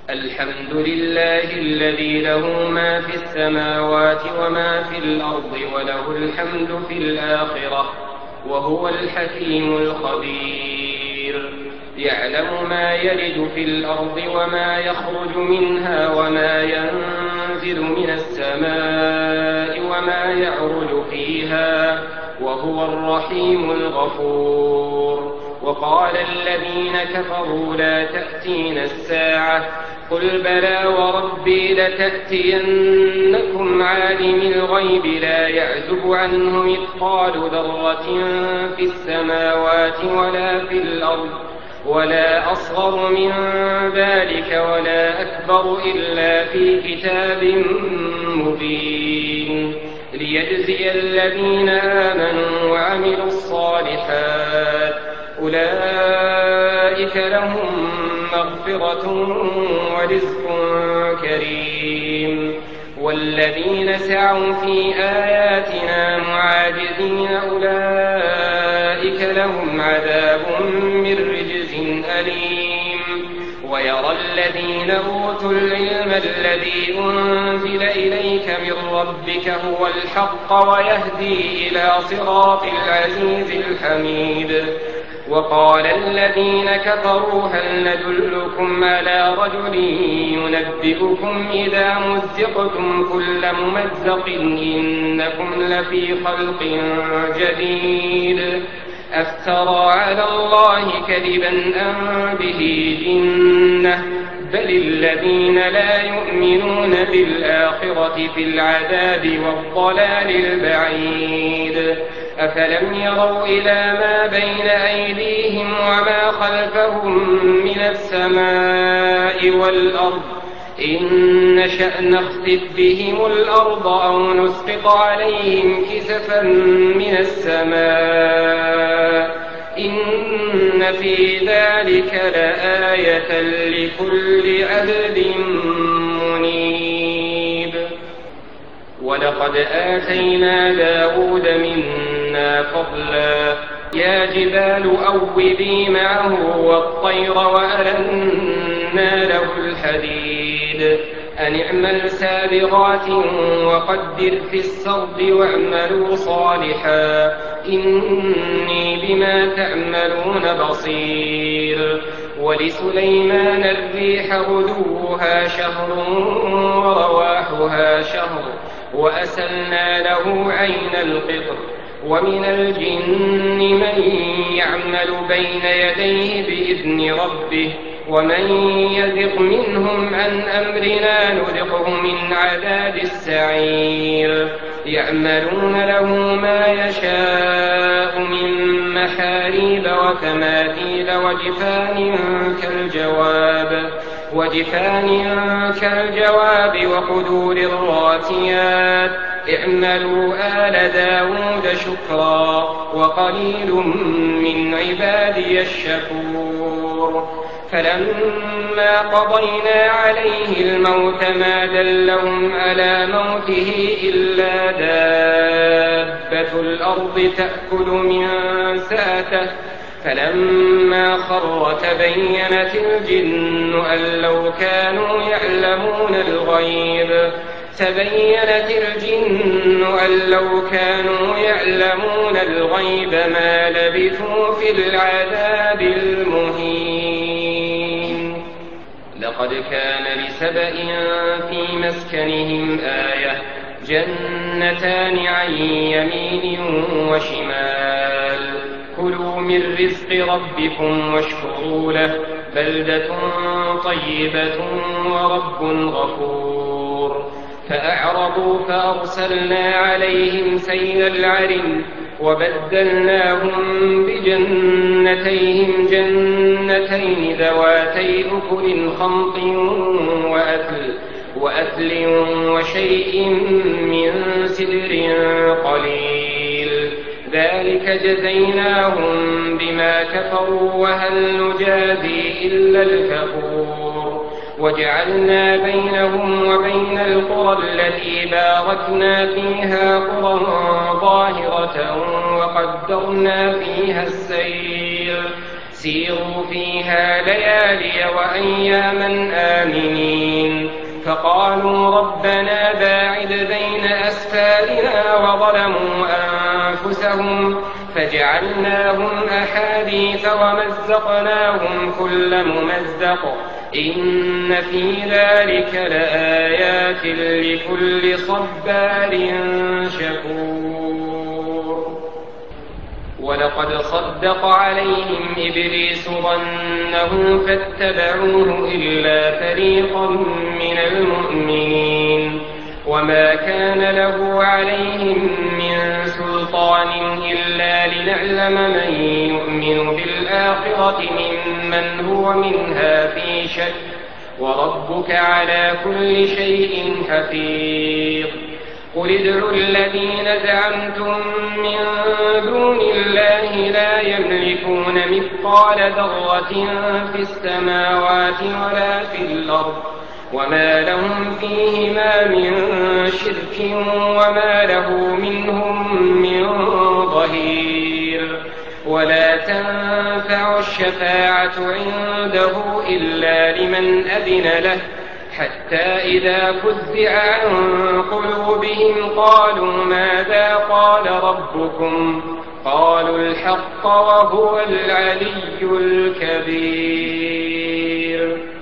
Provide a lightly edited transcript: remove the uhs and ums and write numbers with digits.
الحمد لله الذي له ما في السماوات وما في الأرض وله الحمد في الآخرة وهو الحكيم الخبير. يعلم ما يلج في الأرض وما يخرج منها وما ينزل من السماء وما يعرج فيها وهو الرحيم الغفور. وقال الذين كفروا لا تأتينا الساعة قل بلى وربي لتأتينكم عالم الغيب لا يعزب عنه مثقال ذرة في السماوات ولا في الأرض ولا أصغر من ذلك ولا أكبر إلا في كتاب مبين ليجزي الذين آمنوا وعملوا الصالحات أولئك لهم مغفرة ورزق كريم. والذين سعوا في آياتنا معاجزين أولئك لهم عذاب من رجز أليم. ويرى الذين أوتوا العلم الذي أنزل إليك من ربك هو الحق ويهدي إلى صراط العزيز الحميد. وقال الذين كفروا هل ندلكم على رجل ينبئكم إذا مزقتم كل ممزق إنكم لفي خلق جديد أفترى على الله كذبا أم به جنة بل الذين لا يؤمنون بالآخرة في العذاب والضلال البعيد. أفلم يروا إلى ما بين أيديهم وما خلفهم من السماء والأرض إن نشأ نخسف بهم الأرض أو نسقط عليهم كسفا من السماء إن في ذلك لآية لكل عبد منيب. ولقد آتينا داود منا فضلا يا جبال أوبي معه والطير وألنا له الحديد أن اعمل سابغات وقدر في السرد واعملوا صالحا إني بما تعملون بصير. ولسليمان الريح غدوها شهر ورواحها شهر وأسلنا له عين القطر. ومن الجن من يعمل بين يديه بإذن ربه ومن يزغ منهم عن أمرنا نذقه من عذاب السعير. يعملون له ما يشاء من محاريب وتماثيل وجفان كالجواب وقدور الراسيات اعملوا آل داود شكرا وقليل من عبادي الشكور. فلما قضينا عليه الموت ما دلهم على موته إلا دابة الأرض تأكل من ساته فلما خر تبينت الجن أن لو كانوا يعلمون الغيب ما لبثوا في العذاب المهين. لقد كان لسبإ في مسكنهم آية جنتان عن يمين وشمال كلوا من رزق ربكم واشكروا له بلدة طيبة ورب غفور. فأعرضوا فأرسلنا عليهم سيل العرم وبدلناهم بجنتين ذواتي أكل خمط وأثل وشيء من سدر قليل ذلك جزيناهم بما كفروا وهل نجازي إلا الكفور. وجعلنا بينهم وبين القرى التي باركنا فيها قرى ظاهرة وقدرنا فيها السير سيروا فيها ليالي وأياما آمنين. فقالوا ربنا باعد بين أسفارنا وظلموا أنفسهم فجعلناهم أحاديث ومزقناهم كل ممزق إن في ذلك لآيات لكل صبار شكور. ولقد صدق عليهم إبليس ظنه فاتبعوه إلا فريقا من المؤمنين وما كان له عليهم من سلطان إلا لنعلم من يؤمن بالآخرة ممن هو منها في شك وربك على كل شيء حفيظ. قل ادعوا الذين زعمتم من دون الله لا يملكون مثقال ذرة في السماوات ولا في الأرض وما لهم فيهما من شرك وما له منهم من ظهير. ولا تنفع الشفاعة عنده إلا لمن أذن له حتى إذا فزع عن قلوبهم قالوا ماذا قال ربكم قالوا الحق وهو العلي الكبير.